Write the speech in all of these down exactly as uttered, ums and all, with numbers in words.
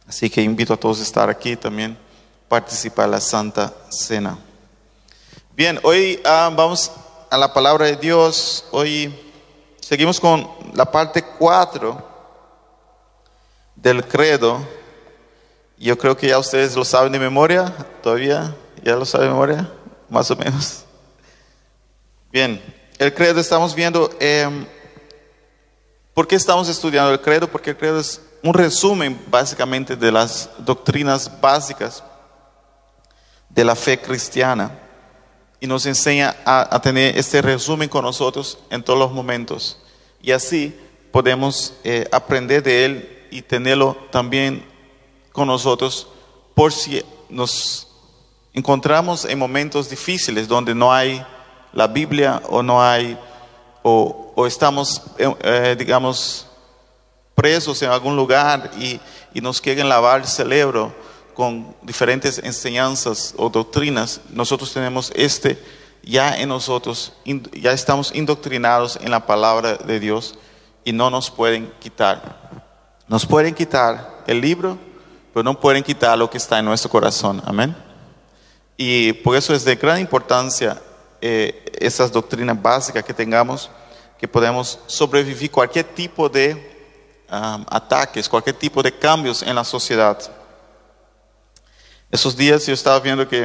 Así que invito a todos a estar aquí también, participar en la Santa Cena. Bien, hoy uh, vamos a la palabra de Dios. Hoy seguimos con la parte cuatro del credo. Yo creo que ya ustedes lo saben de memoria, todavía, ya lo saben de memoria, más o menos. Bien, el credo estamos viendo, eh, ¿por qué estamos estudiando el credo? Porque el credo es un resumen básicamente de las doctrinas básicas de la fe cristiana y nos enseña a, a tener este resumen con nosotros en todos los momentos y así podemos eh, aprender de él y tenerlo también con nosotros por si nos encontramos en momentos difíciles donde no hay la Biblia o no hay o, o estamos eh, digamos presos en algún lugar y, y nos quieren lavar el cerebro con diferentes enseñanzas o doctrinas. Nosotros tenemos este ya en nosotros, ya estamos indoctrinados en la palabra de Dios y no nos pueden quitar. Nos pueden quitar el libro, pero no pueden quitar lo que está en nuestro corazón. Amén. Y por eso es de gran importancia eh, esas doctrinas básicas que tengamos, que podemos sobrevivir cualquier tipo de Um, ataques, cualquier tipo de cambios en la sociedad. Esos días yo estaba viendo que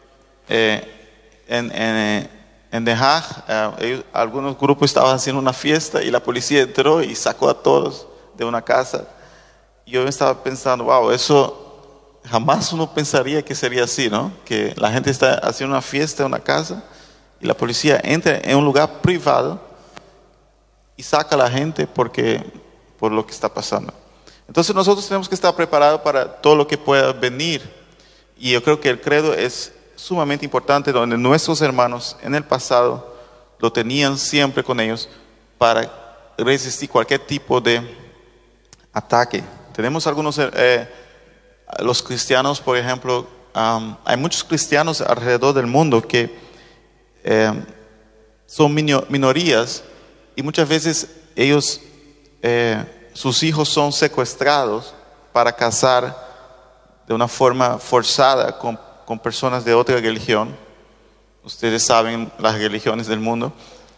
eh, en, en, en The Hague uh, ellos, algunos grupos estaban haciendo una fiesta y la policía entró y sacó a todos de una casa. Y yo estaba pensando, wow, eso jamás uno pensaría que sería así, ¿no? Que la gente está haciendo una fiesta en una casa y la policía entra en un lugar privado y saca a la gente porque por lo que está pasando. Entonces nosotros tenemos que estar preparados para todo lo que pueda venir. Y yo creo que el credo es sumamente importante, donde nuestros hermanos en el pasado lo tenían siempre con ellos para resistir cualquier tipo de ataque. Tenemos algunos, eh, los cristianos, por ejemplo, um, hay muchos cristianos alrededor del mundo que eh, son minorías y muchas veces ellos Eh, sus hijos son secuestrados para casar de una forma forzada con, con personas de otra religión. Ustedes saben las religiones del mundo.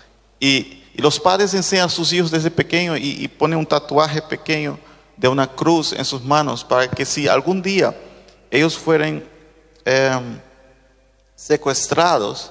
Y, y los padres enseñan a sus hijos desde pequeños y, y ponen un tatuaje pequeño de una cruz en sus manos para que si algún día ellos fueran eh, secuestrados,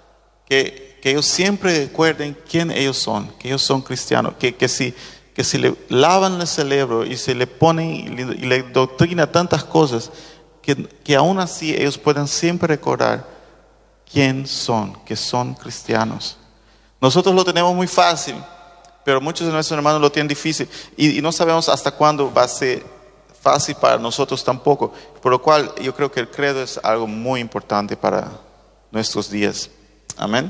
que, que ellos siempre recuerden quién ellos son, que ellos son cristianos, que, que si que si le lavan el cerebro y se le ponen y le, y le doctrina tantas cosas, que, que aún así ellos puedan siempre recordar quién son, que son cristianos. Nosotros lo tenemos muy fácil, pero muchos de nuestros hermanos lo tienen difícil y, y no sabemos hasta cuándo va a ser fácil para nosotros tampoco, por lo cual yo creo que el credo es algo muy importante para nuestros días. Amén.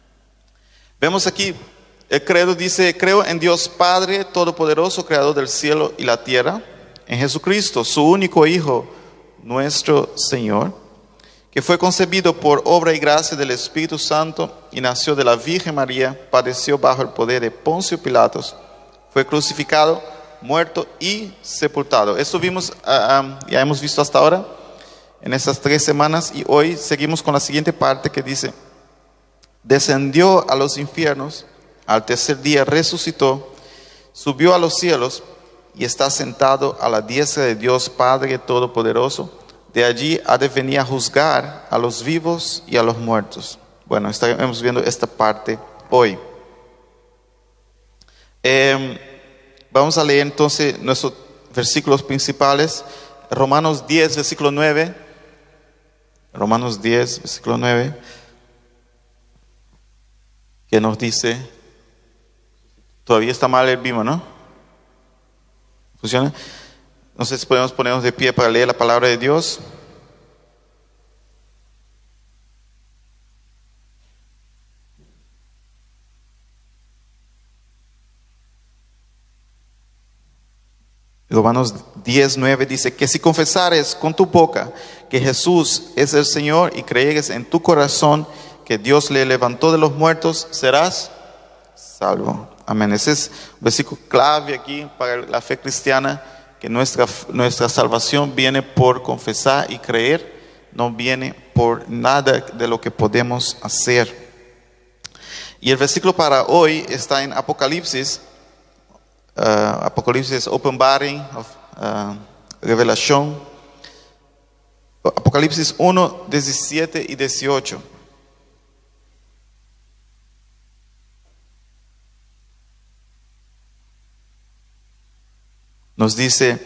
Vemos aquí. El credo dice, creo en Dios Padre Todopoderoso, Creador del cielo y la tierra, en Jesucristo, su único Hijo, nuestro Señor, que fue concebido por obra y gracia del Espíritu Santo y nació de la Virgen María, padeció bajo el poder de Poncio Pilatos, fue crucificado, muerto y sepultado. Esto vimos, uh, um, ya hemos visto hasta ahora, en estas tres semanas, y hoy seguimos con la siguiente parte que dice, descendió a los infiernos, al tercer día resucitó, subió a los cielos y está sentado a la diestra de Dios Padre Todopoderoso. De allí ha de venir a juzgar a los vivos y a los muertos. Bueno, estamos viendo esta parte hoy. Eh, vamos a leer entonces nuestros versículos principales. Romanos diez, versículo nueve. Romanos diez, versículo nueve. Que nos dice... Todavía está mal el Bima, ¿no? ¿Funciona? No sé si podemos ponernos de pie para leer la palabra de Dios. Romanos diez, nueve dice que si confesares con tu boca que Jesús es el Señor y creyeres en tu corazón que Dios le levantó de los muertos, serás salvo. Amén. Ese es un versículo clave aquí para la fe cristiana que nuestra, nuestra salvación viene por confesar y creer, no viene por nada de lo que podemos hacer. Y el versículo para hoy está en Apocalipsis, uh, Apocalipsis, Openbaring, of, uh, Revelación, Apocalipsis uno, diecisiete y dieciocho. Nos dice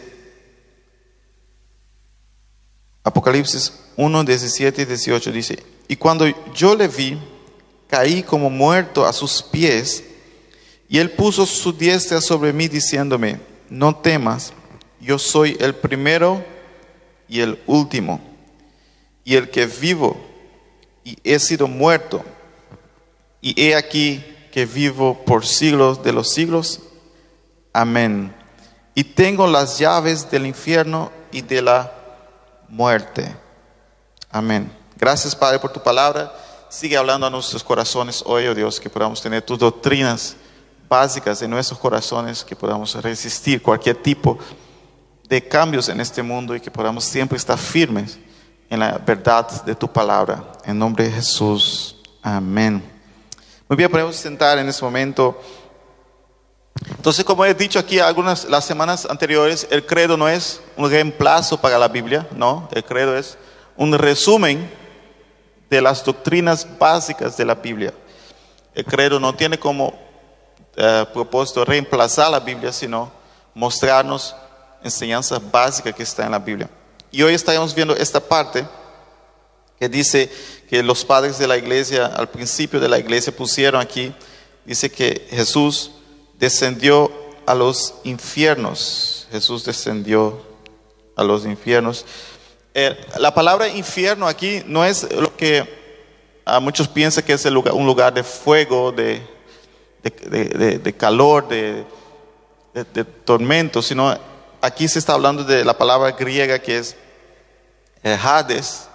Apocalipsis uno, diecisiete y dieciocho, dice: y cuando yo le vi, caí como muerto a sus pies, y él puso su diestra sobre mí diciéndome: no temas, yo soy el primero y el último, y el que vivo, y he sido muerto, y he aquí que vivo por siglos de los siglos. Amén. Y tengo las llaves del infierno y de la muerte. Amén. Gracias, Padre, por tu palabra. Sigue hablando a nuestros corazones hoy, oh Dios, que podamos tener tus doctrinas básicas en nuestros corazones, que podamos resistir cualquier tipo de cambios en este mundo y que podamos siempre estar firmes en la verdad de tu palabra. En nombre de Jesús. Amén. Muy bien, podemos sentar en este momento. Entonces, como he dicho aquí algunas las semanas anteriores, el credo no es un reemplazo para la Biblia, no, el credo es un resumen de las doctrinas básicas de la Biblia. El credo no tiene como uh, propósito reemplazar la Biblia, sino mostrarnos enseñanza básica que está en la Biblia. Y hoy estaremos viendo esta parte que dice que los padres de la iglesia, al principio de la iglesia, pusieron aquí, dice que Jesús descendió a los infiernos. Jesús descendió a los infiernos. Eh, la palabra infierno aquí no es lo que a muchos piensan que es el lugar, un lugar de fuego, de, de, de, de, de calor, de, de, de tormento, sino aquí se está hablando de la palabra griega que es eh, Hades,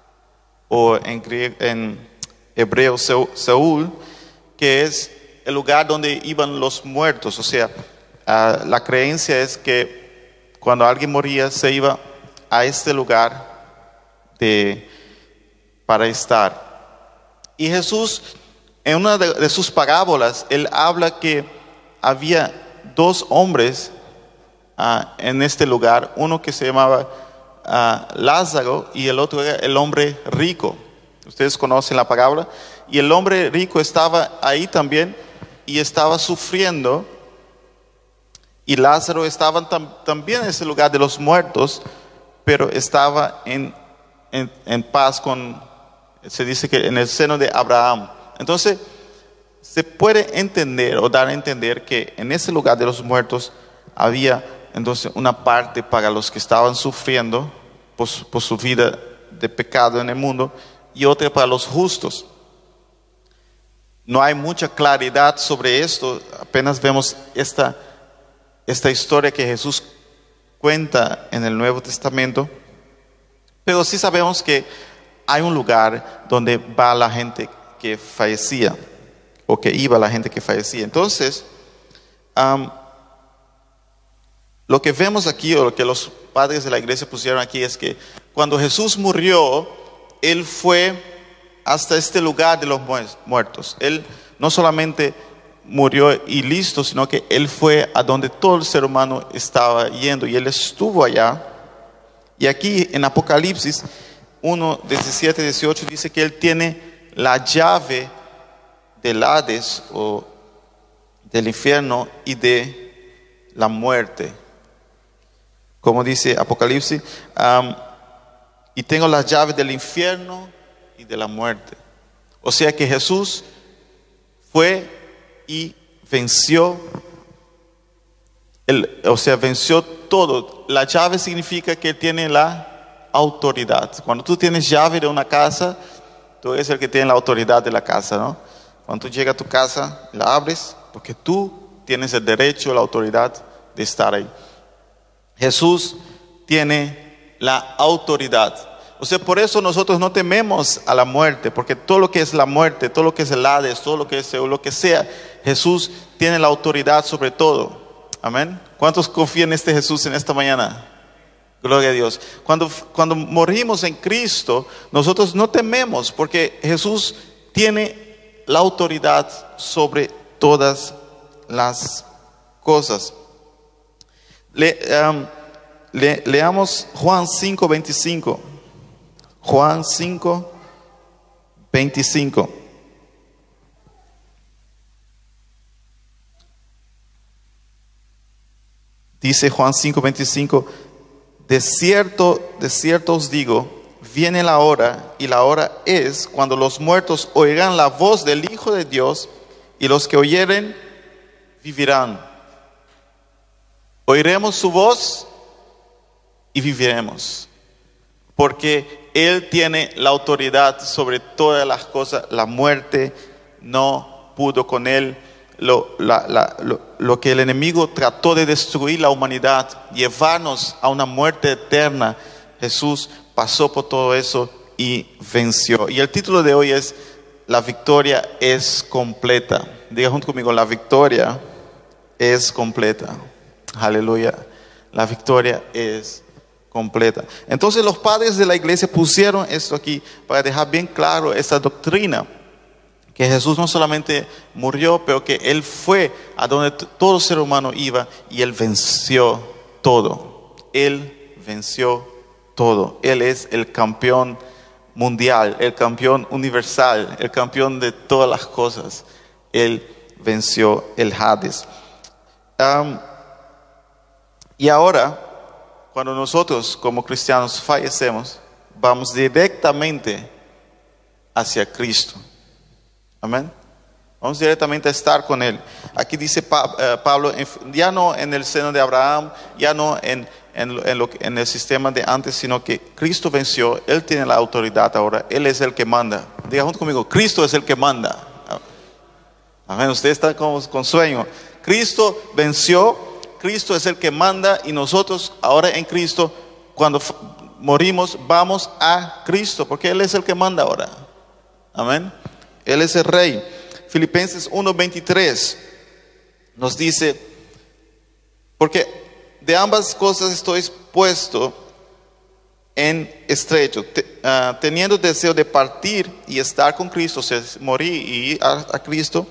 o en, griego, en hebreo Seúl, que es el lugar donde iban los muertos. O sea, uh, la creencia es que cuando alguien moría se iba a este lugar de, para estar. Y Jesús, en una de, de sus parábolas, él habla que había dos hombres uh, en este lugar, uno que se llamaba uh, Lázaro y el otro era el hombre rico. Ustedes conocen la parábola. Y el hombre rico estaba ahí también y estaba sufriendo, y Lázaro estaba tam, también en ese lugar de los muertos, pero estaba en, en, en paz con, se dice que en el seno de Abraham. Entonces, se puede entender o dar a entender que en ese lugar de los muertos había entonces una parte para los que estaban sufriendo por, por su vida de pecado en el mundo, y otra para los justos. No hay mucha claridad sobre esto, apenas vemos esta, esta historia que Jesús cuenta en el Nuevo Testamento, pero sí sabemos que hay un lugar donde va la gente que fallecía, o que iba la gente que fallecía. Entonces, um, lo que vemos aquí, o lo que los padres de la iglesia pusieron aquí, es que cuando Jesús murió, Él fue hasta este lugar de los muertos. Él no solamente murió y listo, sino que Él fue a donde todo el ser humano estaba yendo, y Él estuvo allá. Y aquí en Apocalipsis uno, diecisiete, dieciocho dice que Él tiene la llave del Hades, o del infierno, y de la muerte. Como dice Apocalipsis, um, y tengo las llaves del infierno y de la muerte. O sea que Jesús fue y venció, el, o sea, venció todo. La llave significa que tiene la autoridad. Cuando tú tienes llave de una casa, tú eres el que tiene la autoridad de la casa, ¿no? Cuando tú llegas a tu casa, la abres, porque tú tienes el derecho, la autoridad de estar ahí. Jesús tiene la autoridad. O sea, por eso nosotros no tememos a la muerte, porque todo lo que es la muerte, todo lo que es el Hades, todo lo que es lo que sea, Jesús tiene la autoridad sobre todo. Amén. ¿Cuántos confían en este Jesús en esta mañana? Gloria a Dios. Cuando, cuando morimos en Cristo, nosotros no tememos porque Jesús tiene la autoridad sobre todas las cosas. Le, um, le, leamos Juan cinco veinticinco. Juan cinco veinticinco. Dice Juan cinco veinticinco, de cierto, de cierto os digo, viene la hora, y la hora es cuando los muertos oirán la voz del Hijo de Dios, y los que oyeren vivirán. Oiremos su voz y viviremos, porque Él tiene la autoridad sobre todas las cosas. La muerte no pudo con Él. Lo, la, la, lo, lo que el enemigo trató de destruir la humanidad, llevarnos a una muerte eterna, Jesús pasó por todo eso y venció. Y el título de hoy es La victoria es completa. Diga junto conmigo, la victoria es completa. Aleluya. La victoria es completa. Entonces los padres de la iglesia pusieron esto aquí para dejar bien claro esta doctrina, que Jesús no solamente murió, pero que Él fue a donde todo ser humano iba y Él venció todo. Él venció todo. Él es el campeón mundial, el campeón universal, el campeón de todas las cosas. Él venció el Hades. Um, y ahora, cuando nosotros como cristianos fallecemos, vamos directamente hacia Cristo. Amén. Vamos directamente a estar con Él. Aquí dice Pablo, ya no en el seno de Abraham, ya no en, en, en, lo, en el sistema de antes, sino que Cristo venció. Él tiene la autoridad ahora. Él es el que manda. Diga junto conmigo, Cristo es el que manda. Amén. Usted está con, con sueño. Cristo venció. Cristo es el que manda. Y nosotros ahora en Cristo, cuando morimos, vamos a Cristo, porque Él es el que manda ahora. Amén. Él es el Rey. Filipenses uno veintitrés nos dice, porque de ambas cosas estoy puesto en estrecho, te, uh, teniendo deseo de partir y estar con Cristo, o sea, morir y ir a, a Cristo,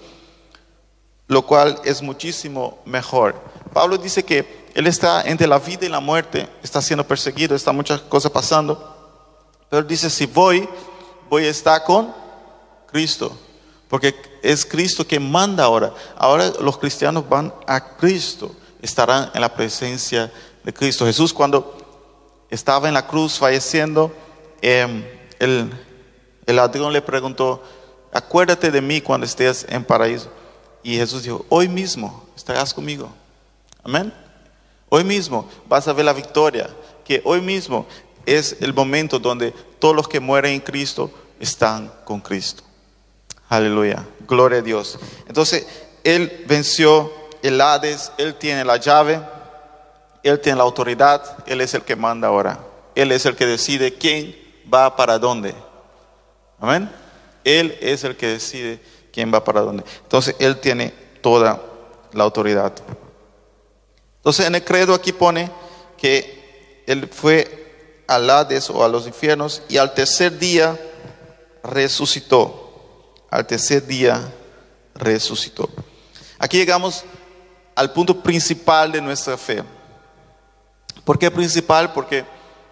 lo cual es muchísimo mejor. Pablo dice que él está entre la vida y la muerte, está siendo perseguido, está muchas cosas pasando, pero él dice, si voy, voy a estar con Cristo, porque es Cristo que manda ahora. Ahora los cristianos van a Cristo, estarán en la presencia de Cristo. Jesús, cuando estaba en la cruz falleciendo, eh, el, el ladrón le preguntó, acuérdate de mí cuando estés en paraíso. Y Jesús dijo, hoy mismo estarás conmigo. Amén. Hoy mismo vas a ver la victoria, que hoy mismo es el momento donde todos los que mueren en Cristo están con Cristo. Aleluya, gloria a Dios. Entonces, Él venció el Hades, Él tiene la llave, Él tiene la autoridad, Él es el que manda ahora. Él es el que decide quién va para dónde. Amén. Él es el que decide quién va para dónde. Entonces, Él tiene toda la autoridad. Entonces, en el credo aquí pone que Él fue al Hades o a los infiernos y al tercer día resucitó. Al tercer día resucitó. Aquí llegamos al punto principal de nuestra fe. ¿Por qué principal? Porque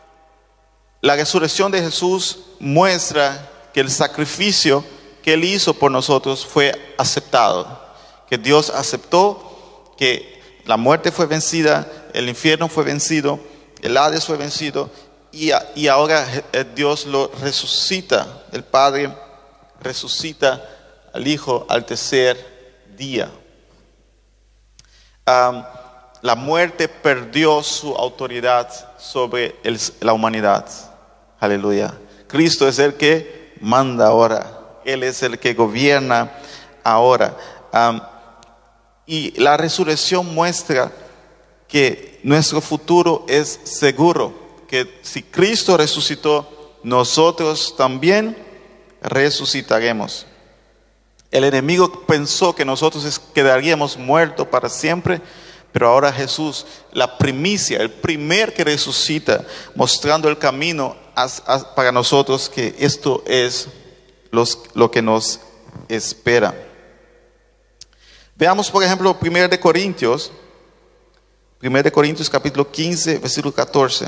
la resurrección de Jesús muestra que el sacrificio que Él hizo por nosotros fue aceptado. Que Dios aceptó, que la muerte fue vencida, el infierno fue vencido, el Hades fue vencido, y, y ahora Dios lo resucita, el Padre resucita al Hijo al tercer día. Um, la muerte perdió su autoridad sobre el, la humanidad. Aleluya. Cristo es el que manda ahora. Él es el que gobierna ahora. Um, y la resurrección muestra que nuestro futuro es seguro. Que si Cristo resucitó, nosotros también resucitaremos. El enemigo pensó que nosotros quedaríamos muertos para siempre, Pero ahora Jesús, la primicia, el primer que resucita, mostrando el camino a, a, para nosotros, que esto es los, lo que nos espera. Veamos, por ejemplo, primero de Corintios, primero de Corintios capítulo quince, versículo catorce.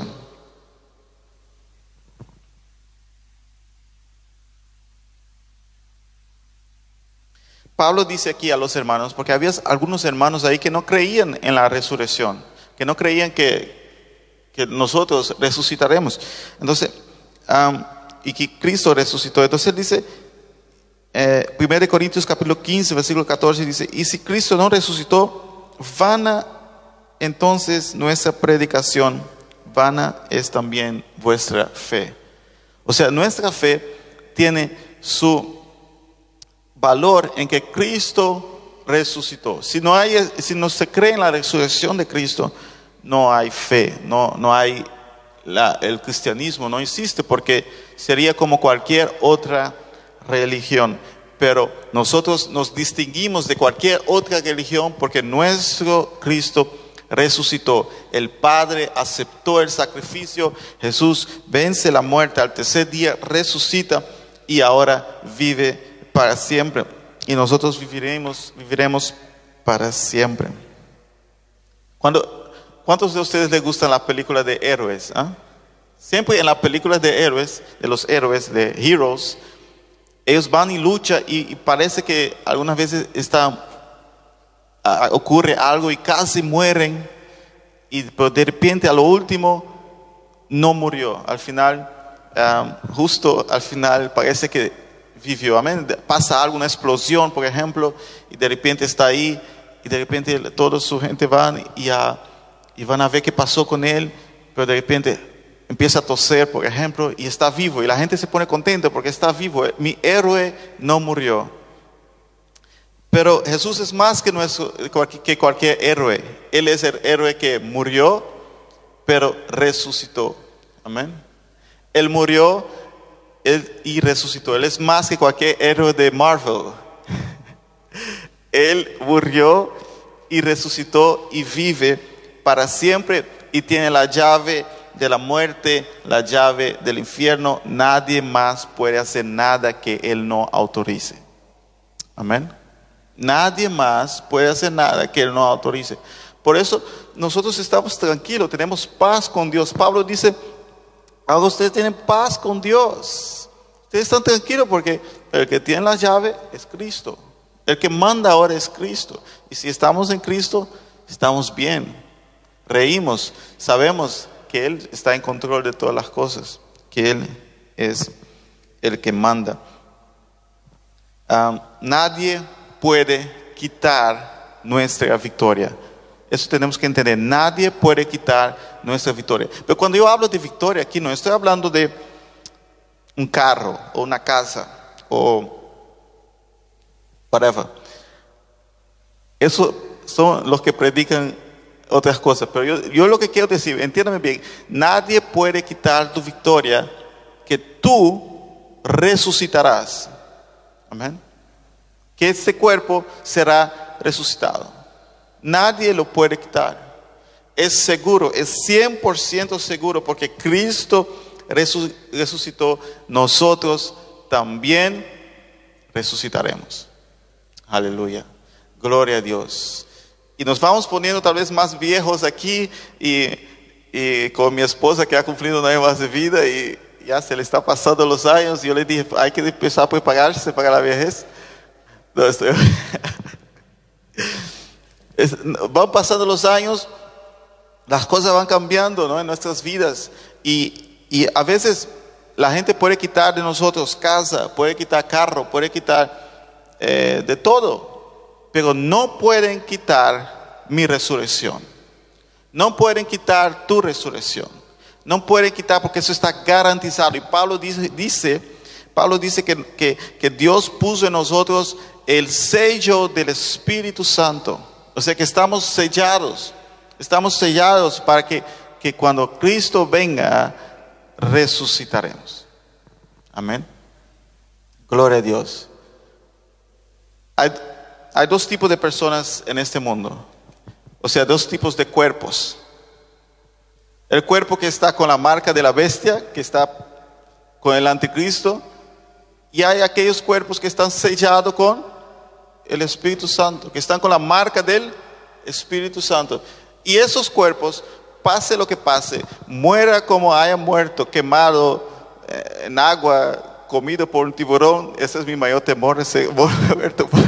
Pablo dice aquí a los hermanos, porque había algunos hermanos ahí que no creían en la resurrección, que no creían que, que nosotros resucitaremos. Entonces, um, y que Cristo resucitó. Entonces él dice, eh, primero de Corintios capítulo quince, versículo catorce, dice, y si Cristo no resucitó, vana entonces nuestra predicación, vana es también vuestra fe. O sea, nuestra fe tiene su valor en que Cristo resucitó. Si no hay, si no se cree en la resurrección de Cristo, no hay fe, no, no hay la, el cristianismo no existe, porque sería como cualquier otra religión. Pero nosotros nos distinguimos de cualquier otra religión porque nuestro Cristo resucitó. El Padre aceptó el sacrificio. Jesús vence la muerte, al tercer día resucita y ahora vive para siempre, y nosotros viviremos, viviremos para siempre. Cuando, ¿Cuántos de ustedes les gustan las películas de héroes? ¿eh? Siempre en las películas de héroes, de los héroes, de heroes, ellos van y luchan y, y parece que algunas veces está, uh, ocurre algo y casi mueren, y pero de repente a lo último no murió. Al final, um, justo al final parece que vivió, amén. Pasa algo, una explosión, por ejemplo, y de repente está ahí, y de repente toda su gente van y, a, y van a ver qué pasó con él, pero de repente empieza a toser, por ejemplo, y está vivo, y la gente se pone contenta porque está vivo. Mi héroe no murió. Pero Jesús es más que, nuestro, que cualquier héroe. Él es el héroe que murió, pero resucitó, amén. Él murió Él, y resucitó. Él es más que cualquier héroe de Marvel. Él murió y resucitó y vive para siempre y tiene la llave de la muerte, la llave del infierno. Nadie más puede hacer nada que Él no autorice. Amén. Nadie más puede hacer nada que Él no autorice. Por eso nosotros estamos tranquilos, tenemos paz con Dios. Pablo dice, ahora ustedes tienen paz con Dios. Ustedes están tranquilos porque el que tiene la llave es Cristo. El que manda ahora es Cristo. Y si estamos en Cristo, estamos bien. Reímos, sabemos que Él está en control de todas las cosas, que Él es el que manda. Um, nadie puede quitar nuestra victoria. Eso tenemos que entender. Nadie puede quitar nuestra victoria. Pero cuando yo hablo de victoria aquí, no estoy hablando de un carro o una casa o whatever. Eso son los que predican otras cosas. Pero yo, yo lo que quiero decir, entiéndame bien, nadie puede quitar tu victoria, que tú resucitarás. Amén. Que este cuerpo será resucitado. Nadie lo puede quitar. Es seguro, es cien por ciento seguro, porque Cristo resucitó. Nosotros también resucitaremos. Aleluya. Gloria a Dios. Y nos vamos poniendo tal vez más viejos aquí, y, y con mi esposa que ha cumplido un año más de vida y ya se le está pasando los años. Yo le dije, hay que empezar a prepararse para la vejez. No, estoy... es, van pasando los años, las cosas van cambiando, ¿no? En nuestras vidas, y, y a veces la gente puede quitar de nosotros casa, puede quitar carro, puede quitar eh, de todo, pero no pueden quitar mi resurrección. No pueden quitar tu resurrección. No pueden quitar, porque eso está garantizado. Y Pablo dice, dice Pablo dice que, que, que Dios puso en nosotros el sello del Espíritu Santo. O sea que estamos sellados. Estamos sellados para que, que cuando Cristo venga, resucitaremos. Amén. Gloria a Dios. Hay, hay dos tipos de personas en este mundo. O sea, dos tipos de cuerpos. El cuerpo que está con la marca de la bestia, que está con el anticristo, y hay aquellos cuerpos que están sellados con el Espíritu Santo, que están con la marca del Espíritu Santo. Y esos cuerpos, pase lo que pase, muera como haya muerto, quemado eh, en agua, comido por un tiburón, ese es mi mayor temor, ese muerto por...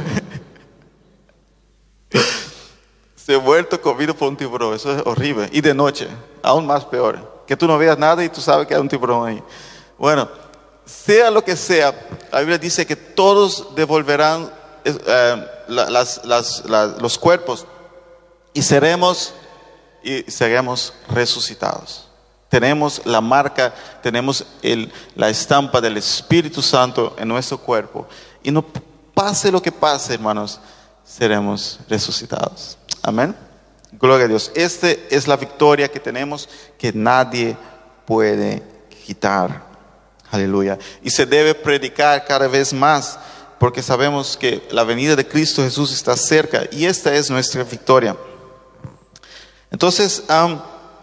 se ha vuelto comido por un tiburón, eso es horrible. Y de noche, aún más peor, que tú no veas nada y tú sabes que hay un tiburón ahí. Bueno, sea lo que sea, la Biblia dice que todos devolverán eh, las, las, las, los cuerpos y seremos, y seremos resucitados. Tenemos la marca, tenemos el, la estampa del Espíritu Santo en nuestro cuerpo. Y no pase lo que pase, hermanos, seremos resucitados. Amén. Gloria a Dios. Esta es la victoria que tenemos, que nadie puede quitar. Aleluya. Y se debe predicar cada vez más, porque sabemos que la venida de Cristo Jesús está cerca, y esta es nuestra victoria. Entonces, um,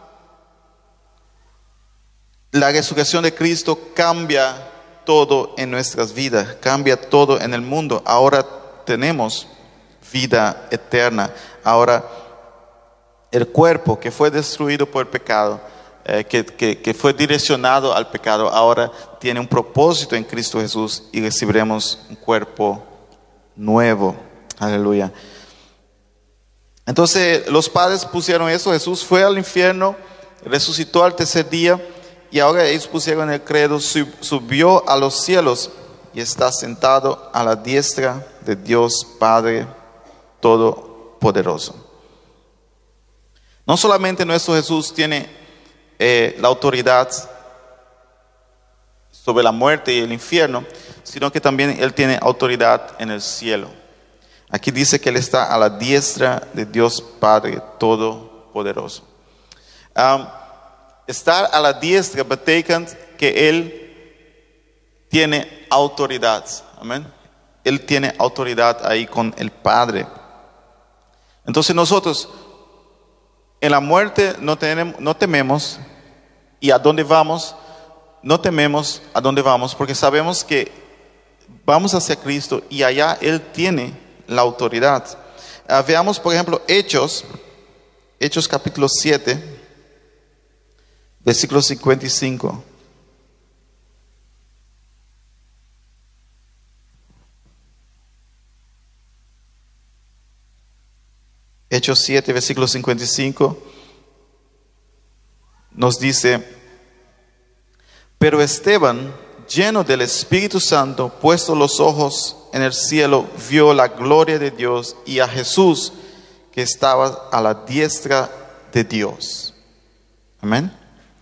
la resurrección de Cristo cambia todo en nuestras vidas, cambia todo en el mundo. Ahora tenemos vida eterna. Ahora, el cuerpo que fue destruido por el pecado, eh, que, que, que fue direccionado al pecado, ahora tiene un propósito en Cristo Jesús y recibiremos un cuerpo nuevo. Aleluya. Entonces, los padres pusieron eso. Jesús fue al infierno, resucitó al tercer día, y ahora ellos pusieron el credo: subió a los cielos y está sentado a la diestra de Dios Padre Todopoderoso. No solamente nuestro Jesús tiene eh, la autoridad sobre la muerte y el infierno, sino que también Él tiene autoridad en el cielo. Aquí dice que Él está a la diestra de Dios Padre Todopoderoso. Um, estar a la diestra betekent que Él tiene autoridad. Amén. Él tiene autoridad ahí con el Padre. Entonces nosotros en la muerte no, tenemos, no tememos, y a dónde vamos, no tememos a dónde vamos, porque sabemos que vamos hacia Cristo y allá Él tiene la autoridad. Uh, veamos por ejemplo Hechos, Hechos capítulo siete, versículo cincuenta y cinco. Hechos siete, versículo cincuenta y cinco, nos dice: pero Esteban, lleno del Espíritu Santo, puesto los ojos en el cielo, vio la gloria de Dios y a Jesús que estaba a la diestra de Dios. Amén.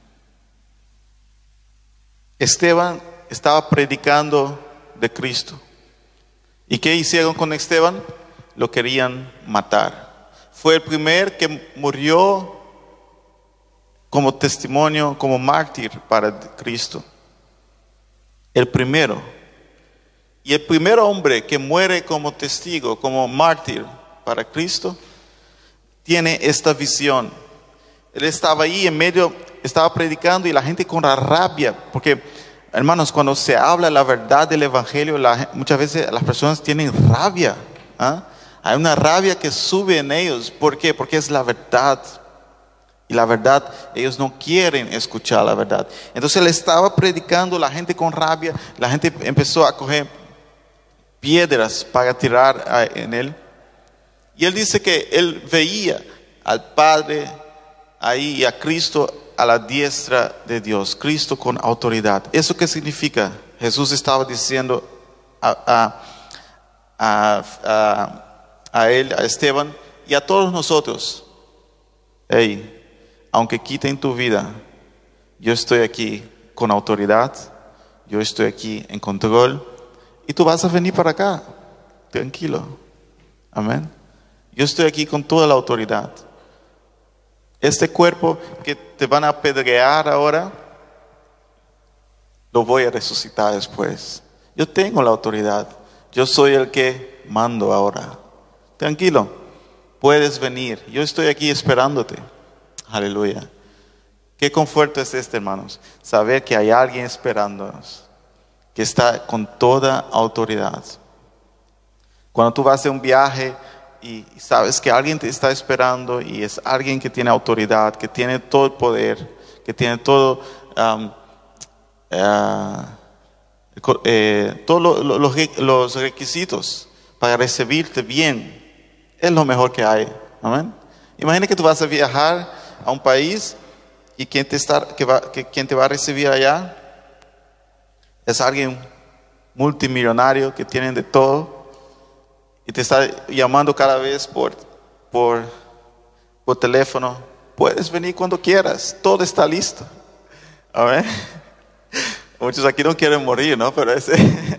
Esteban estaba predicando de Cristo. ¿Y qué hicieron con Esteban? Lo querían matar. Fue el primer que murió como testimonio, como mártir para Cristo. El primero. Y el primer hombre que muere como testigo, como mártir para Cristo, tiene esta visión. Él estaba ahí en medio, estaba predicando, y la gente con la rabia, porque hermanos, cuando se habla la verdad del evangelio, la, muchas veces las personas tienen rabia. ¿Ah? Hay una rabia que sube en ellos. ¿Por qué? Porque es la verdad. Y la verdad, ellos no quieren escuchar la verdad. Entonces él estaba predicando, la gente con rabia, la gente empezó a coger piedras para tirar a, en él. Y él dice que él veía al Padre ahí y a Cristo a la diestra de Dios. Cristo con autoridad. ¿Eso qué significa? Jesús estaba diciendo a, a, a, a a él, a Esteban y a todos nosotros: hey, aunque quiten tu vida, yo estoy aquí con autoridad, yo estoy aquí en control, y tú vas a venir para acá, tranquilo. Amén. Yo estoy aquí con toda la autoridad. Este cuerpo que te van a apedrear ahora, lo voy a resucitar después. Yo tengo la autoridad, yo soy el que mando ahora. Tranquilo. puedes venir. Yo estoy aquí esperándote. Aleluya. Qué conforto es este, hermanos. Saber que hay alguien esperándonos, que está con toda autoridad. Cuando tú vas a un viaje y sabes que alguien te está esperando y es alguien que tiene autoridad, que tiene todo el poder, que tiene todo, um, uh, eh, todos lo, lo, los, los requisitos para recibirte bien, es lo mejor que hay. Amén. Imagina que tú vas a viajar a un país y quien te, está, que va, que, quien te va a recibir allá es alguien multimillonario que tiene de todo y te está llamando cada vez por, por, por teléfono. Puedes venir cuando quieras, todo está listo. Amén. Muchos aquí no quieren morir, ¿no? Pero ese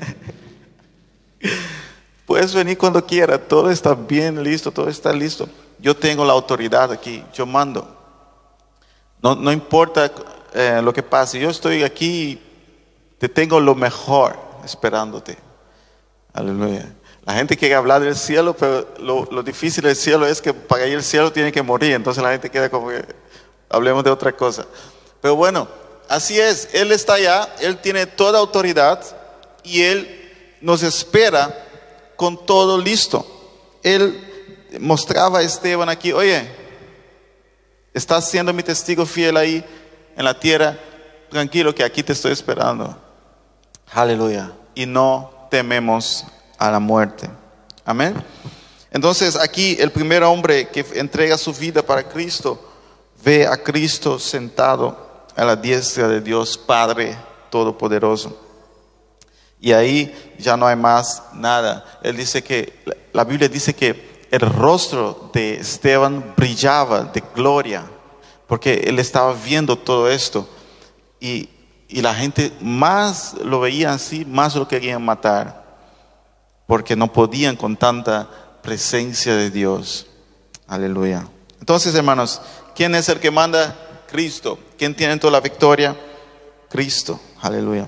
puedes venir cuando quieras, todo está bien listo, todo está listo. Yo tengo la autoridad aquí, yo mando. No, no importa eh, lo que pase, yo estoy aquí, te tengo lo mejor esperándote. Aleluya. La gente quiere hablar del cielo, pero lo, lo difícil del cielo es que para ir al cielo tiene que morir. Entonces la gente queda como que hablemos de otra cosa. Pero bueno, así es. Él está allá, Él tiene toda autoridad y Él nos espera con todo listo. Él mostraba a Esteban aquí, oye, estás siendo mi testigo fiel ahí en la tierra, tranquilo que aquí te estoy esperando. Aleluya. Y no tememos a la muerte. Amén. Entonces aquí el primer hombre que entrega su vida para Cristo ve a Cristo sentado a la diestra de Dios Padre Todopoderoso. Y ahí ya no hay más nada. Él dice que, la Biblia dice que el rostro de Esteban brillaba de gloria, porque él estaba viendo todo esto. Y, y la gente más lo veía así, más lo querían matar, porque no podían con tanta presencia de Dios. Aleluya. Entonces, hermanos, ¿quién es el que manda? Cristo. ¿Quién tiene toda la victoria? Cristo. Aleluya.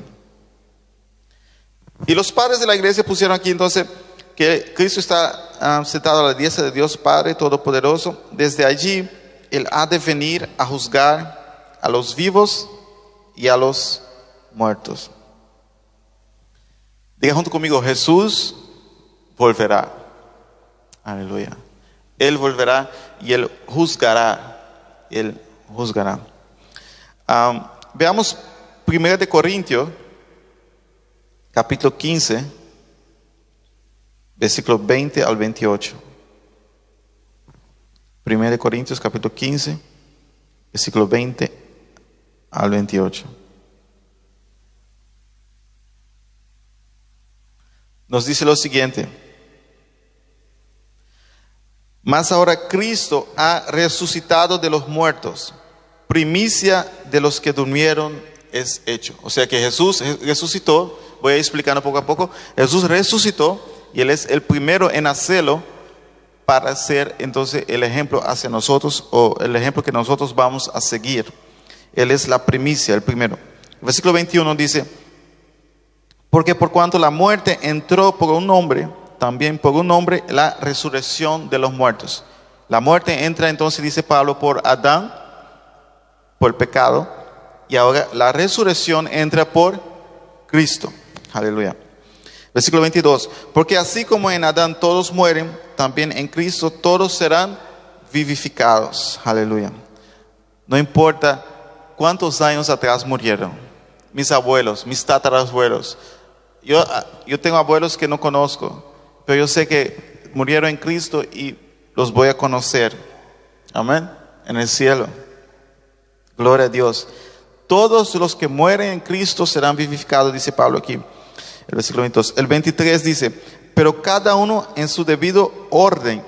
Y los padres de la iglesia pusieron aquí entonces que Cristo está um, sentado a la diestra de Dios Padre Todopoderoso. Desde allí Él ha de venir a juzgar a los vivos y a los muertos. Diga junto conmigo, Jesús volverá. Aleluya. Él volverá y Él juzgará. Él juzgará. Um, veamos primero de Corintios, capítulo quince, versículo veinte al veintiocho. primero de Corintios, capítulo quince, versículo veinte al veintiocho. Nos dice lo siguiente: mas ahora Cristo ha resucitado de los muertos, primicia de los que durmieron es hecho. O sea que Jesús resucitó, voy a ir explicando poco a poco. Jesús resucitó y Él es el primero en hacerlo para ser entonces el ejemplo hacia nosotros, o el ejemplo que nosotros vamos a seguir. Él es la primicia, el primero. El versículo veintiuno dice: porque por cuanto la muerte entró por un hombre, también por un hombre la resurrección de los muertos. La muerte entra entonces, dice Pablo, por Adán, por el pecado, y ahora la resurrección entra por Cristo. Aleluya. Versículo veintidós: porque así como en Adán todos mueren, también en Cristo todos serán vivificados. Aleluya. No importa cuántos años atrás murieron, mis abuelos, mis tatarabuelos. Yo, yo tengo abuelos que no conozco, pero yo sé que murieron en Cristo y los voy a conocer. Amén. En el cielo. Gloria a Dios. Todos los que mueren en Cristo serán vivificados, dice Pablo aquí. El versículo veintidós. El veintitrés dice: pero cada uno en su debido orden.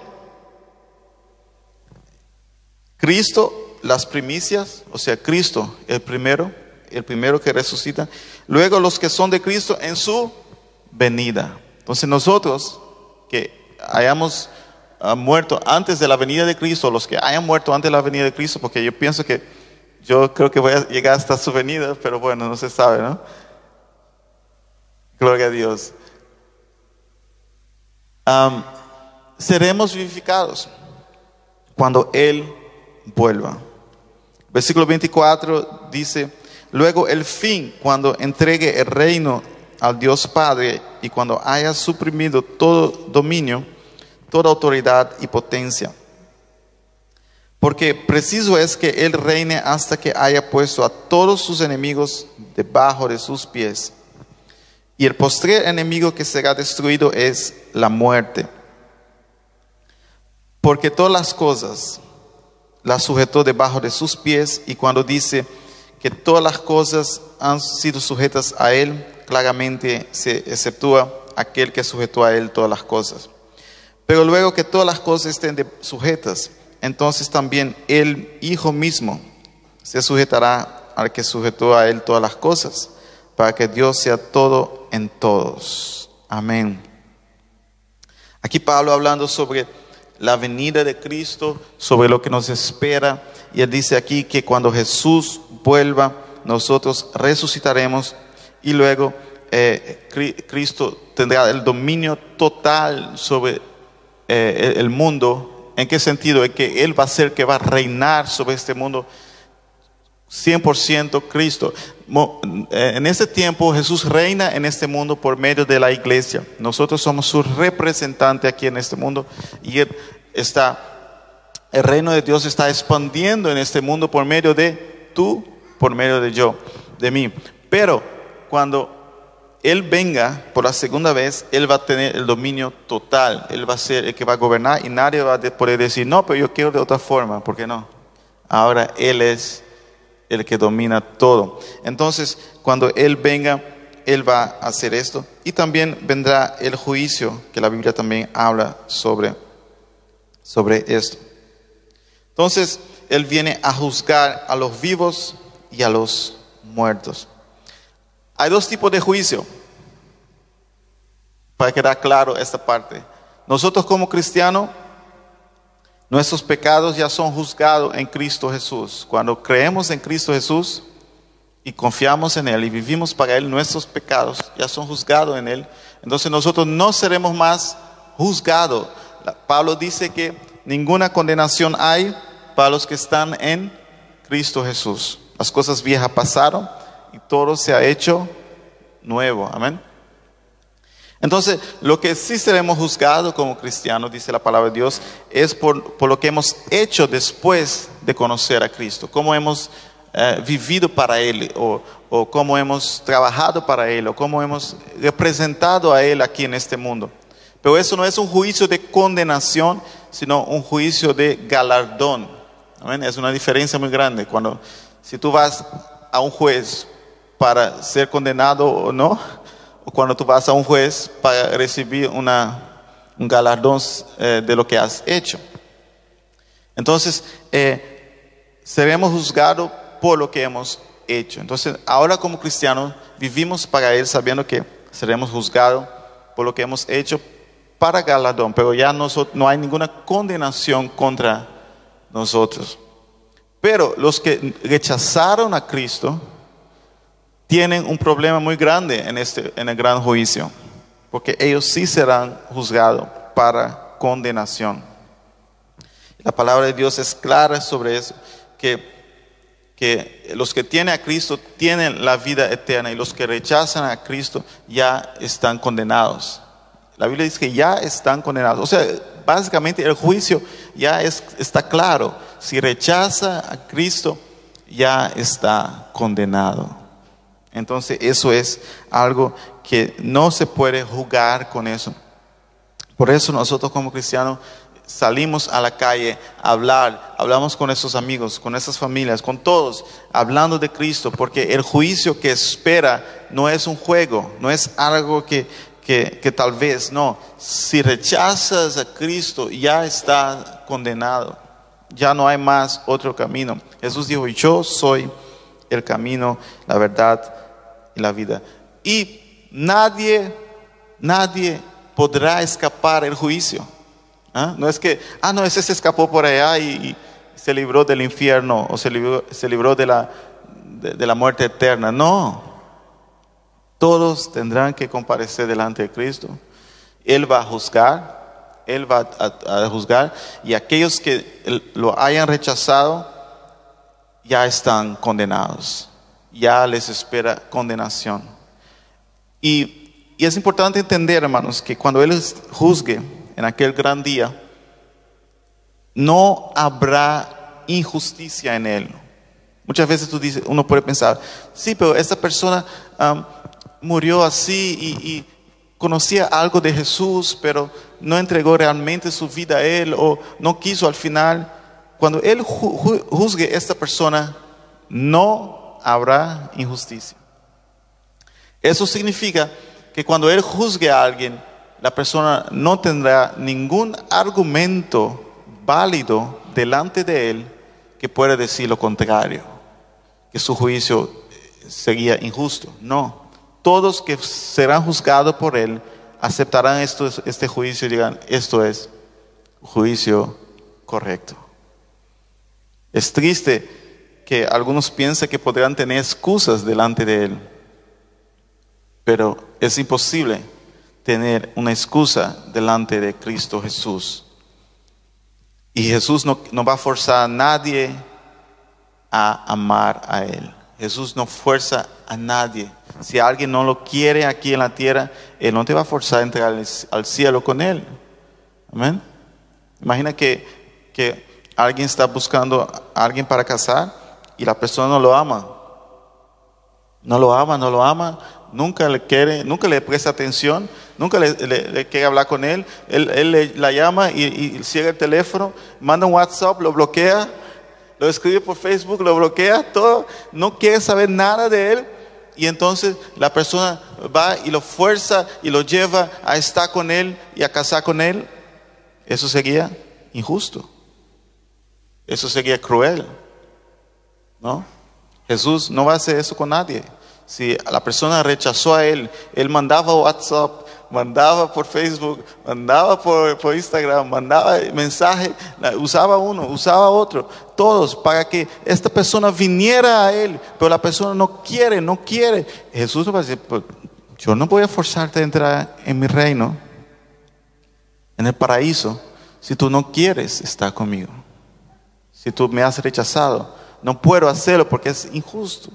Cristo, las primicias, o sea, Cristo, el primero, el primero que resucita. Luego los que son de Cristo en su venida. Entonces nosotros que hayamos uh, muerto antes de la venida de Cristo, los que hayan muerto antes de la venida de Cristo, porque yo pienso que yo creo que voy a llegar hasta su venida, pero bueno, no se sabe, ¿no? Gloria a Dios. Um, seremos vivificados. cuando Él vuelva. Versículo veinticuatro dice: luego el fin, cuando entregue el reino al Dios Padre y cuando haya suprimido todo dominio, toda autoridad y potencia. Porque preciso es que Él reine hasta que haya puesto a todos sus enemigos debajo de sus pies. Y el postrer enemigo que será destruido es la muerte. Porque todas las cosas las sujetó debajo de sus pies, y cuando dice que todas las cosas han sido sujetas a Él, claramente se exceptúa aquel que sujetó a Él todas las cosas. Pero luego que todas las cosas estén de, sujetas, entonces también el Hijo mismo se sujetará al que sujetó a Él todas las cosas, para que Dios sea todo en todos. Amén. Aquí Pablo hablando sobre la venida de Cristo, sobre lo que nos espera, y él dice aquí que cuando Jesús vuelva, nosotros resucitaremos y luego eh, Cristo tendrá el dominio total sobre eh, el mundo. ¿En qué sentido? En que Él va a ser que va a reinar sobre este mundo cien por ciento Cristo. En este tiempo Jesús reina en este mundo por medio de la iglesia. Nosotros somos su representante aquí en este mundo, y Él está, el reino de Dios está expandiendo en este mundo por medio de tú, por medio de yo, de mí. Pero cuando Él venga por la segunda vez, Él va a tener el dominio total. Él va a ser el que va a gobernar, y nadie va a poder decir: no, pero yo quiero de otra forma. ¿Por qué no? Ahora Él es el que domina todo. Entonces, cuando Él venga, Él va a hacer esto. Y también vendrá el juicio, que la Biblia también habla sobre, sobre esto. Entonces, Él viene a juzgar a los vivos y a los muertos. Hay dos tipos de juicio, para quedar claro esta parte. Nosotros como cristianos, nuestros pecados ya son juzgados en Cristo Jesús. Cuando creemos en Cristo Jesús y confiamos en Él y vivimos para Él, nuestros pecados ya son juzgados en Él. Entonces nosotros no seremos más juzgados. Pablo dice que ninguna condenación hay para los que están en Cristo Jesús. Las cosas viejas pasaron y todo se ha hecho nuevo. Amén. Entonces, lo que sí seremos juzgados como cristianos, dice la palabra de Dios, es por, por lo que hemos hecho después de conocer a Cristo. Cómo hemos eh, vivido para Él, o, o cómo hemos trabajado para Él, o cómo hemos representado a Él aquí en este mundo. Pero eso no es un juicio de condenación, sino un juicio de galardón. ¿Amén? Es una diferencia muy grande. Cuando, si tú vas a un juez para ser condenado o no, o cuando tú vas a un juez para recibir una, un galardón eh, de lo que has hecho. Entonces, eh, seremos juzgados por lo que hemos hecho. Entonces, ahora como cristianos, vivimos para Él sabiendo que seremos juzgados por lo que hemos hecho para galardón, pero ya no, no hay ninguna condenación contra nosotros. Pero los que rechazaron a Cristo tienen un problema muy grande en, este, en el gran juicio, porque ellos sí serán juzgados para condenación. La palabra de Dios es clara sobre eso, que, que los que tienen a Cristo tienen la vida eterna, y los que rechazan a Cristo ya están condenados. La Biblia dice que ya están condenados. O sea, básicamente el juicio ya es, está claro. Si rechaza a Cristo, ya está condenado. Entonces eso es algo que no se puede jugar con eso. Por eso nosotros como cristianos salimos a la calle a hablar, hablamos con nuestros amigos, con nuestras familias, con todos, hablando de Cristo, porque el juicio que espera no es un juego, no es algo que, que, que tal vez, no. Si rechazas a Cristo, ya está condenado, ya no hay más otro camino. Jesús dijo: yo soy el camino, la verdad y la vida. Y nadie, nadie podrá escapar del juicio. ¿Ah? No es que, ah, no, ese se escapó por allá y, y se libró del infierno, o se libró, se libró de, la, de, de la muerte eterna. No. Todos tendrán que comparecer delante de Cristo. Él va a juzgar Él va a, a juzgar, y aquellos que lo hayan rechazado ya están condenados, ya les espera condenación. Y, y es importante entender, hermanos, que cuando Él juzgue en aquel gran día, no habrá injusticia en Él. Muchas veces tú dices, uno puede pensar, sí, pero esta persona um, murió así y, y conocía algo de Jesús, pero no entregó realmente su vida a Él, o no quiso al final. Cuando Él ju- juzgue a esta persona, no habrá injusticia. Eso significa que cuando Él juzgue a alguien, la persona no tendrá ningún argumento válido delante de Él que pueda decir lo contrario, que su juicio sería injusto. No, todos que serán juzgados por Él aceptarán esto, este juicio y dirán, esto es juicio correcto. Es triste que algunos piensen que podrán tener excusas delante de Él, pero es imposible tener una excusa delante de Cristo Jesús. Y Jesús no, no va a forzar a nadie a amar a Él. Jesús no fuerza a nadie. Si alguien no lo quiere aquí en la tierra, Él no te va a forzar a entrar al, al cielo con Él. Amén. Imagina que, que alguien está buscando a alguien para casar y la persona no lo ama. No lo ama, no lo ama. Nunca le quiere, nunca le presta atención, nunca le, le, le quiere hablar con él. Él, él le, la llama y, y cierra el teléfono, manda un WhatsApp, lo bloquea, lo escribe por Facebook, lo bloquea, todo. No quiere saber nada de él. Y entonces la persona va y lo fuerza y lo lleva a estar con él y a casar con él. Eso sería injusto. Eso sería cruel, ¿no? Jesús no va a hacer eso con nadie. Si la persona rechazó a Él, Él mandaba WhatsApp, mandaba por Facebook, mandaba por, por Instagram, mandaba mensajes, usaba uno, usaba otro, todos, para que esta persona viniera a Él, pero la persona no quiere, no quiere. Jesús va a decir, pues, yo no voy a forzarte a entrar en mi reino, en el paraíso, si tú no quieres estar conmigo. Si tú me has rechazado, no puedo hacerlo porque es injusto.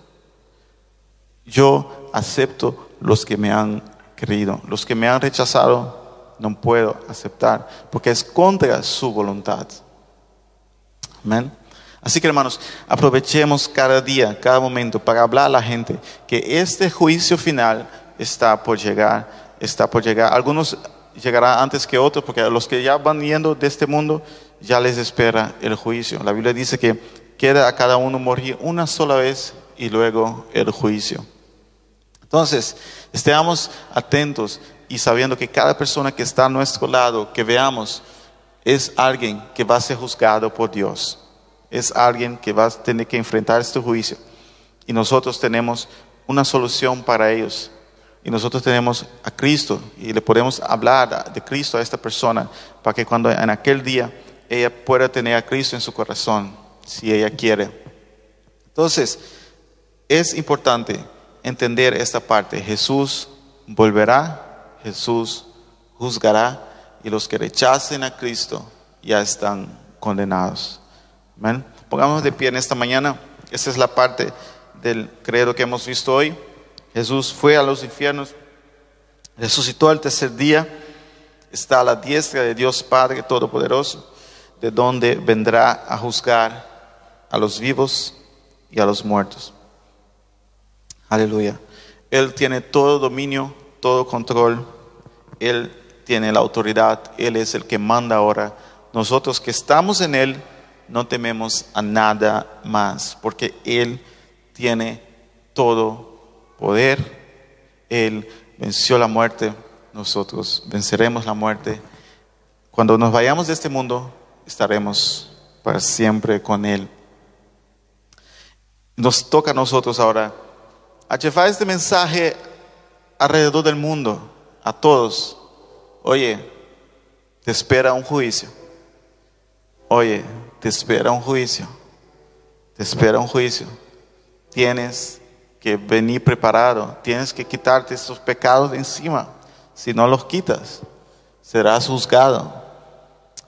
Yo acepto los que me han querido. Los que me han rechazado no puedo aceptar porque es contra su voluntad. Amén. Así que, hermanos, aprovechemos cada día, cada momento para hablar a la gente que este juicio final está por llegar, está por llegar. Algunos llegarán antes que otros, porque a los que ya van yendo de este mundo ya les espera el juicio. La Biblia dice que queda a cada uno morir una sola vez y luego el juicio. Entonces, estemos atentos y sabiendo que cada persona que está a nuestro lado, que veamos, es alguien que va a ser juzgado por Dios. Es alguien que va a tener que enfrentar este juicio. Y nosotros tenemos una solución para ellos. Y nosotros tenemos a Cristo y le podemos hablar de Cristo a esta persona para que cuando en aquel día ella pueda tener a Cristo en su corazón, si ella quiere. Entonces, es importante entender esta parte. Jesús volverá, Jesús juzgará, y los que rechacen a Cristo ya están condenados. Amén. Pongamos de pie en esta mañana. Esta es la parte del credo que hemos visto hoy. Jesús fue a los infiernos, resucitó al tercer día, está a la diestra de Dios Padre Todopoderoso, de donde vendrá a juzgar a los vivos y a los muertos. Aleluya. Él tiene todo dominio, todo control. Él tiene la autoridad. Él es el que manda ahora. Nosotros que estamos en Él no tememos a nada más, porque Él tiene todo poder. Él venció la muerte. Nosotros venceremos la muerte. Cuando nos vayamos de este mundo, estaremos para siempre con Él. Nos toca a nosotros ahora a llevar este mensaje alrededor del mundo, a todos. Oye, te espera un juicio. Oye, te espera un juicio. Te espera un juicio. Tienes que venir preparado. Tienes que quitarte estos pecados de encima. Si no los quitas, serás juzgado.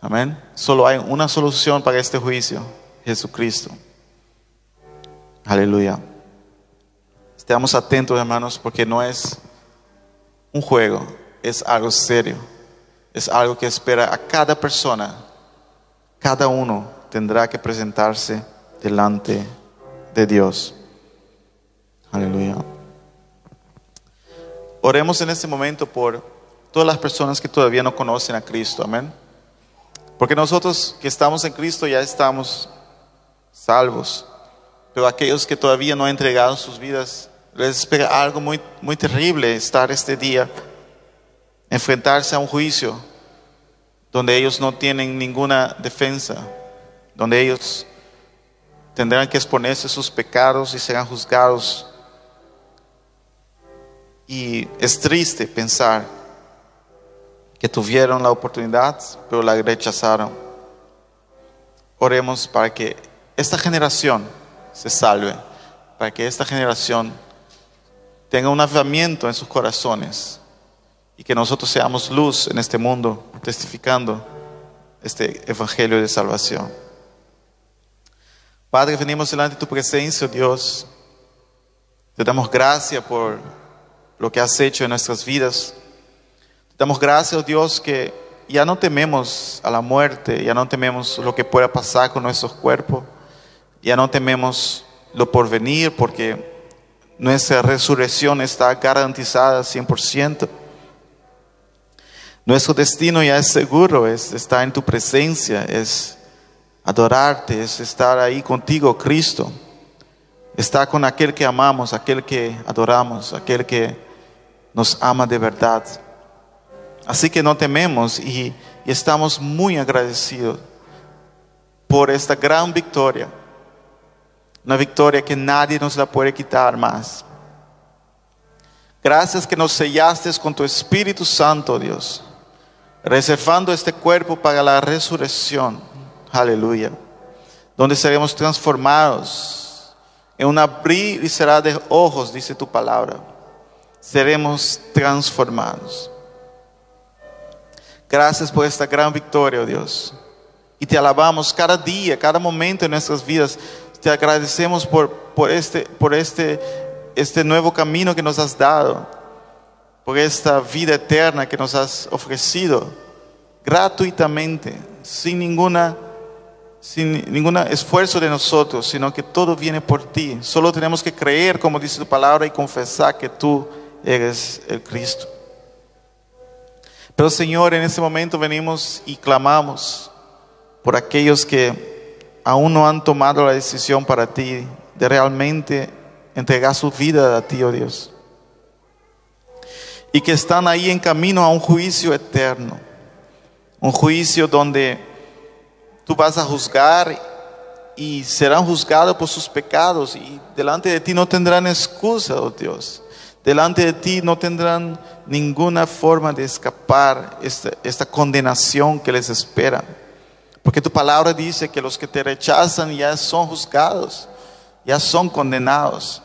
Amén. Solo hay una solución para este juicio: Jesucristo. Aleluya. Estemos atentos, hermanos, porque no es un juego, es algo serio. Es algo que espera a cada persona. Cada uno tendrá que presentarse delante de Dios. Aleluya. Oremos en este momento por todas las personas que todavía no conocen a Cristo. Amén. Porque nosotros que estamos en Cristo ya estamos salvos. Pero aquellos que todavía no han entregado sus vidas, les espera algo muy, muy terrible: estar este día, enfrentarse a un juicio donde ellos no tienen ninguna defensa, donde ellos tendrán que exponerse a sus pecados y serán juzgados. Y es triste pensar que tuvieron la oportunidad, pero la rechazaron. Oremos para que esta generación se salve, para que esta generación tenga un avivamiento en sus corazones y que nosotros seamos luz en este mundo, testificando este evangelio de salvación. Padre, venimos delante de tu presencia, Dios. Te damos gracias por lo que has hecho en nuestras vidas. Te damos gracias, oh Dios, que ya no tememos a la muerte, ya no tememos lo que pueda pasar con nuestros cuerpos, ya no tememos lo porvenir, porque nuestra resurrección está garantizada cien por ciento. Nuestro destino ya es seguro, es estar en tu presencia, es adorarte, es estar ahí contigo, Cristo. Estar con aquel que amamos, aquel que adoramos, aquel que nos ama de verdad. Así que no tememos y, y estamos muy agradecidos por esta gran victoria. Una victoria que nadie nos la puede quitar más. Gracias que nos sellaste con tu Espíritu Santo, Dios, reservando este cuerpo para la resurrección. Aleluya. Donde seremos transformados en un abrir y cerrar de ojos, dice tu palabra. Seremos transformados. Gracias por esta gran victoria, oh Dios. Y te alabamos cada día, cada momento en nuestras vidas. Te agradecemos por, por, este, por este, este nuevo camino que nos has dado, por esta vida eterna que nos has ofrecido gratuitamente, sin ninguna, sin ningún esfuerzo de nosotros, sino que todo viene por ti. Solo tenemos que creer, como dice tu palabra, y confesar que tú eres el Cristo. Pero Señor, en este momento venimos y clamamos por aquellos que aún no han tomado la decisión para ti, de realmente entregar su vida a ti, oh Dios. Y que están ahí en camino a un juicio eterno. Un juicio donde tú vas a juzgar y serán juzgados por sus pecados. Y delante de ti no tendrán excusa, oh Dios. Delante de ti no tendrán ninguna forma de escapar esta, esta condenación que les espera. Porque tu palabra dice que los que te rechazan ya son juzgados, ya son condenados.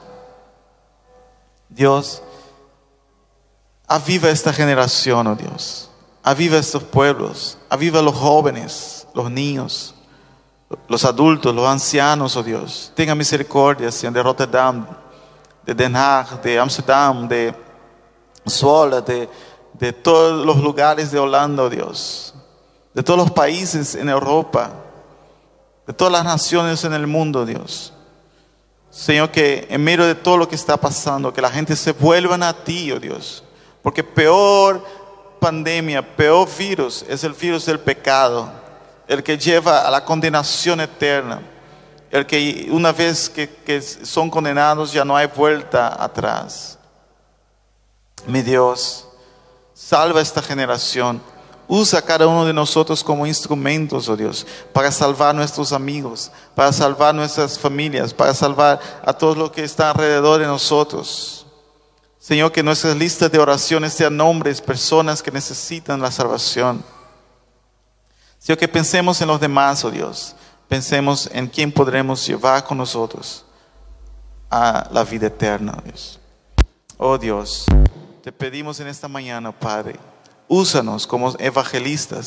Dios, aviva esta generación, oh Dios. Aviva estos pueblos, aviva a los jóvenes, los niños, los adultos, los ancianos, oh Dios. Tenga misericordia, Señor, de Rotterdam, de Den Haag, de Amsterdam, de Zwolle, de, de todos los lugares de Holanda, oh Dios. De todos los países en Europa, de todas las naciones en el mundo, Dios. Señor, que en medio de todo lo que está pasando, que la gente se vuelvan a ti, oh Dios. Porque peor pandemia, peor virus es el virus del pecado, el que lleva a la condenación eterna, el que una vez que, que son condenados ya no hay vuelta atrás. Mi Dios, salva esta generación. Usa a cada uno de nosotros como instrumentos, oh Dios, para salvar a nuestros amigos, para salvar nuestras familias, para salvar a todos los que están alrededor de nosotros. Señor, que nuestras listas de oraciones sean nombres, personas que necesitan la salvación. Señor, que pensemos en los demás, oh Dios. Pensemos en quién podremos llevar con nosotros a la vida eterna, oh Dios. Oh Dios, te pedimos en esta mañana, Padre, úsanos como evangelistas,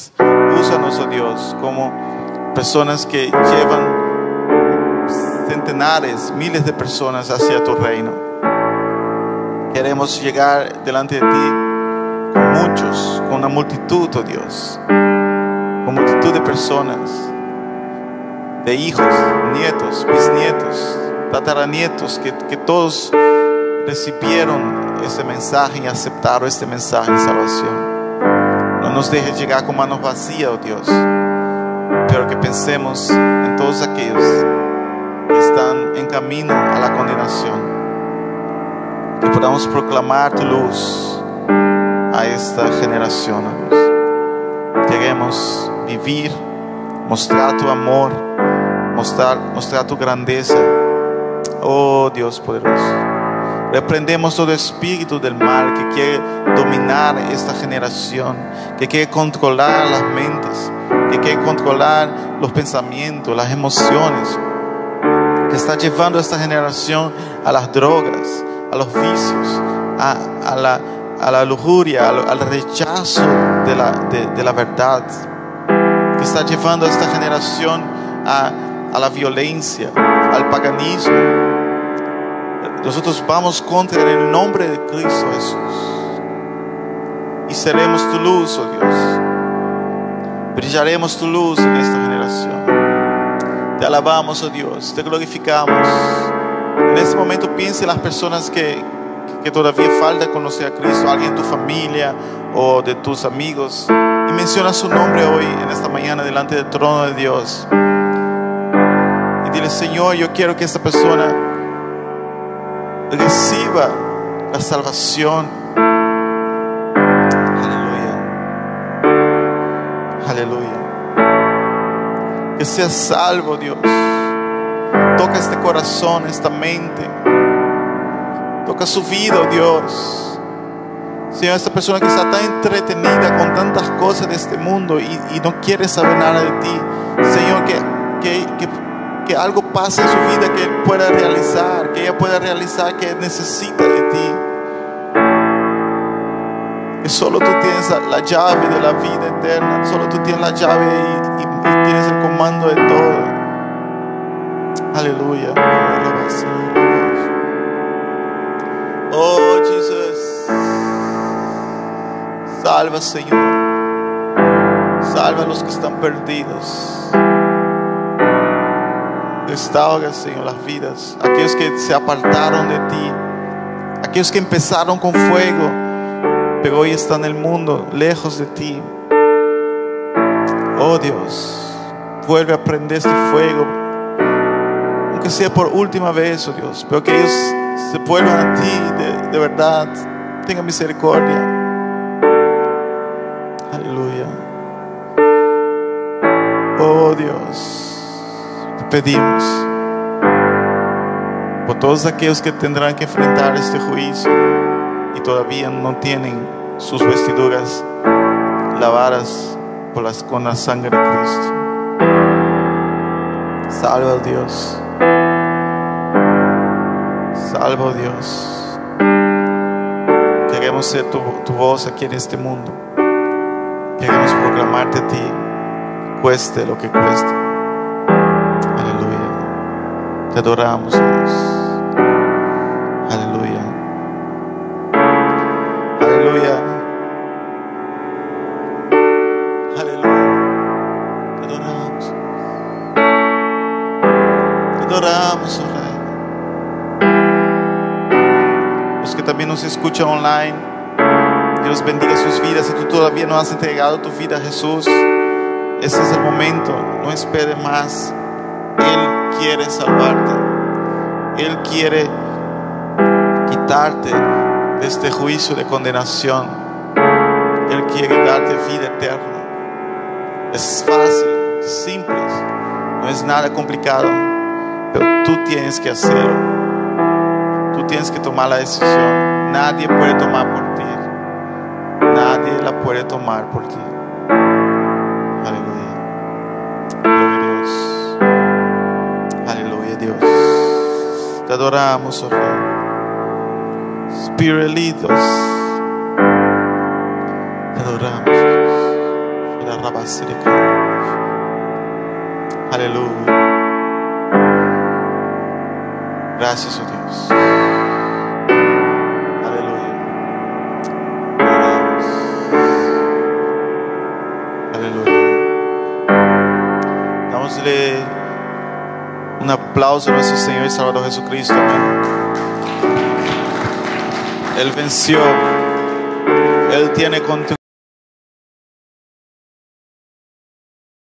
Úsanos, oh Dios, como personas que llevan centenares, miles de personas hacia tu reino. Queremos llegar delante de ti con muchos, con una multitud, oh Dios, con multitud de personas, de hijos, nietos, bisnietos, tataranietos, que, que todos recibieron ese mensaje y aceptaron este mensaje de salvación. No nos dejes llegar con manos vacías, oh Dios, pero que pensemos en todos aquellos que están en camino a la condenación, que podamos proclamar tu luz a esta generación, oh Dios. Queremos vivir, mostrar tu amor, mostrar, mostrar tu grandeza, oh Dios poderoso. Reprendemos todo espíritu del mal que quiere dominar esta generación, que quiere controlar las mentes, que quiere controlar los pensamientos, las emociones, que está llevando a esta generación a las drogas, a los vicios, a, a, la, a la lujuria, al, al rechazo de la, de, de la verdad, que está llevando a esta generación a, a la violencia, al paganismo. Nosotros vamos contra en el nombre de Cristo Jesús y seremos tu luz, oh Dios. Brillaremos tu luz en esta generación. Te alabamos, oh Dios, te glorificamos. En este momento piensa en las personas que, que todavía falta conocer a Cristo, alguien de tu familia o de tus amigos, y menciona su nombre hoy en esta mañana delante del trono de Dios. Y dile: Señor, yo quiero que esta persona reciba la salvación. Aleluya, aleluya. Que sea salvo, Dios. Toca este corazón, esta mente. Toca su vida, oh Dios. Señor, esta persona que está tan entretenida con tantas cosas de este mundo y, y no quiere saber nada de ti. Señor, que, que, que Que algo pase en su vida que él pueda realizar, que ella pueda realizar que necesita de ti. Que solo tú tienes la, la llave de la vida eterna, solo tú tienes la llave y, y, y tienes el comando de todo. Aleluya. Oh Jesús, salva, Señor, salva a los que están perdidos. Restaura, Señor, las vidas. Aquellos que se apartaron de ti, aquellos que empezaron con fuego, pero hoy están en el mundo, lejos de ti. Oh Dios, vuelve a prender este fuego, aunque sea por última vez, oh Dios, pero que ellos se vuelvan a ti de, de verdad. Tenga misericordia. Aleluya. Oh Dios, pedimos por todos aquellos que tendrán que enfrentar este juicio y todavía no tienen sus vestiduras lavadas por las, con la sangre de Cristo. Salva, oh Dios. Salva, oh Dios. Queremos ser tu, tu voz aquí en este mundo. Queremos proclamarte a ti, cueste lo que cueste. Te adoramos, Dios. Aleluya. Aleluya. Aleluya. Te adoramos. Te adoramos, oh Rey. Los que también nos escuchan online, Dios bendiga sus vidas. Si tú todavía no has entregado tu vida a Jesús, ese es el momento. No esperes más. Él quiere salvarte. Él quiere quitarte de este juicio de condenación. Él quiere darte vida eterna. Es fácil, simple, no es nada complicado, pero tú tienes que hacerlo. Tú tienes que tomar la decisión. Nadie puede tomar por ti. Nadie la puede tomar por ti. Aleluya. Gloria a Dios. Dios, te adoramos, oh Rey. Spiritualitos, te adoramos, Dios. Aleluya. Gracias, oh Dios. Aleluya. Oramos. Aleluya. Dámosle un aplauso a nuestro Señor y Salvador Jesucristo. Amén. Él venció. Él tiene control.